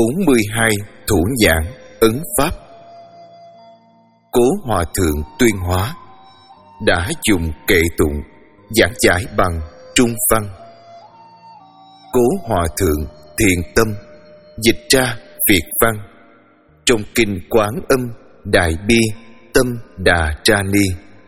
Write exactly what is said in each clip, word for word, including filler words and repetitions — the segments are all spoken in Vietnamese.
bốn mươi hai Thủ nhãn ấn pháp. Cố Hòa Thượng Tuyên Hóa đã dùng kệ tụng giảng giải bằng Trung văn. Cố Hòa Thượng thiền tâm dịch ra Việt văn trong kinh Quán Âm Đại Bi Tâm Đà Tra Ni.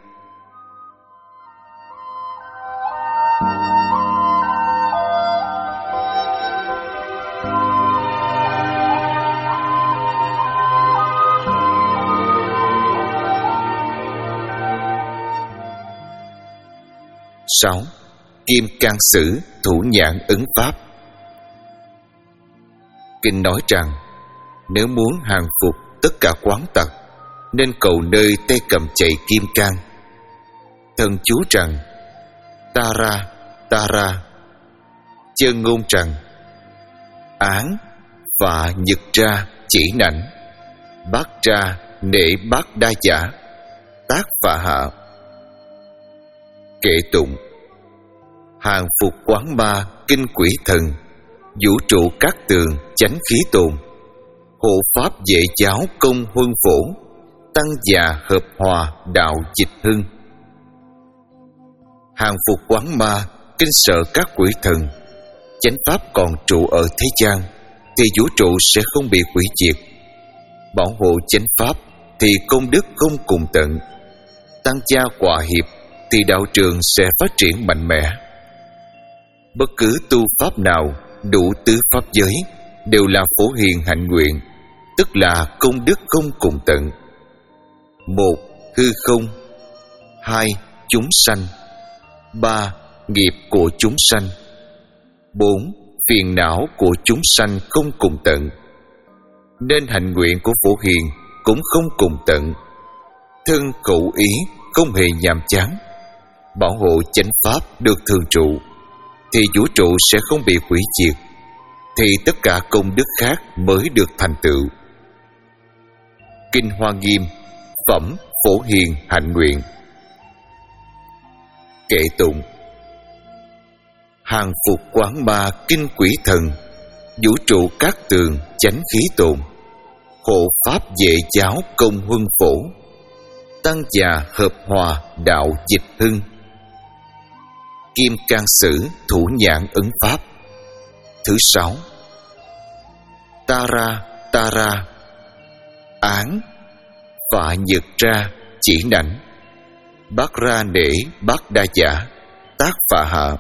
Sáu. Kim Cang Sử Thủ nhãn ấn pháp. Kinh nói rằng nếu muốn hàng phục tất cả quán tật nên cầu nơi tay cầm chạy kim cang. Thần chú rằng ta ra ta ra, chân ngôn rằng án và nhật ra chỉ nảnh, bát ra nể bát đa giả, tác và hạ. Kệ tụng hàng phục quán ma kinh quỷ thần, vũ trụ các tường chánh khí tồn, hộ pháp dễ giáo công huân phổ, tăng già hợp hòa đạo dịch hưng. Hàng phục quán ma kinh sợ các quỷ thần, chánh pháp còn trụ ở thế gian thì vũ trụ sẽ không bị hủy diệt. Bảo hộ chánh pháp thì công đức không cùng tận, tăng gia hòa hiệp thì đạo trường sẽ phát triển mạnh mẽ. Bất cứ tu pháp nào đủ tứ pháp giới đều là phổ hiền hạnh nguyện, tức là công đức không cùng tận. Một. Hư không. Hai. Chúng sanh. Ba. Nghiệp của chúng sanh. Bốn. Phiền não của chúng sanh không cùng tận, nên hạnh nguyện của phổ hiền cũng không cùng tận. Thân khẩu ý không hề nhàm chán, bảo hộ chánh pháp được thường trụ thì vũ trụ sẽ không bị hủy diệt, thì tất cả công đức khác mới được thành tựu. Kinh Hoa Nghiêm phẩm phổ hiền hạnh nguyện. Kệ tụng hàng phục quán ma kinh quỷ thần, vũ trụ các tường chánh khí tồn, hộ pháp dễ giáo công huân phổ, tăng già hợp hòa đạo dịch hưng. Kim Cang Sử Thủ nhãn ấn pháp. Thứ sáu. Ta ra ta ra, án và nhật ra chỉ nảnh, bát ra nể bát đa giả, tác phạ hạ.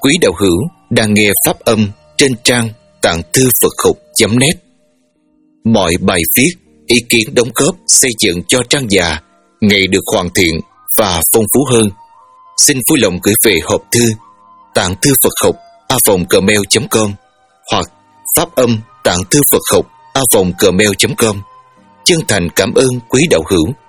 quý đạo hữu đang nghe pháp âm trên trang tạng thư Phật học chấm net. Mọi bài viết, ý kiến đóng góp xây dựng cho trang già ngày được hoàn thiện và phong phú hơn. Xin vui lòng gửi về hộp thư tạng thư Phật học a vòng gmail chấm com hoặc pháp âm tạng thư Phật học a vòng gmail chấm com. Chân thành cảm ơn quý đạo hữu.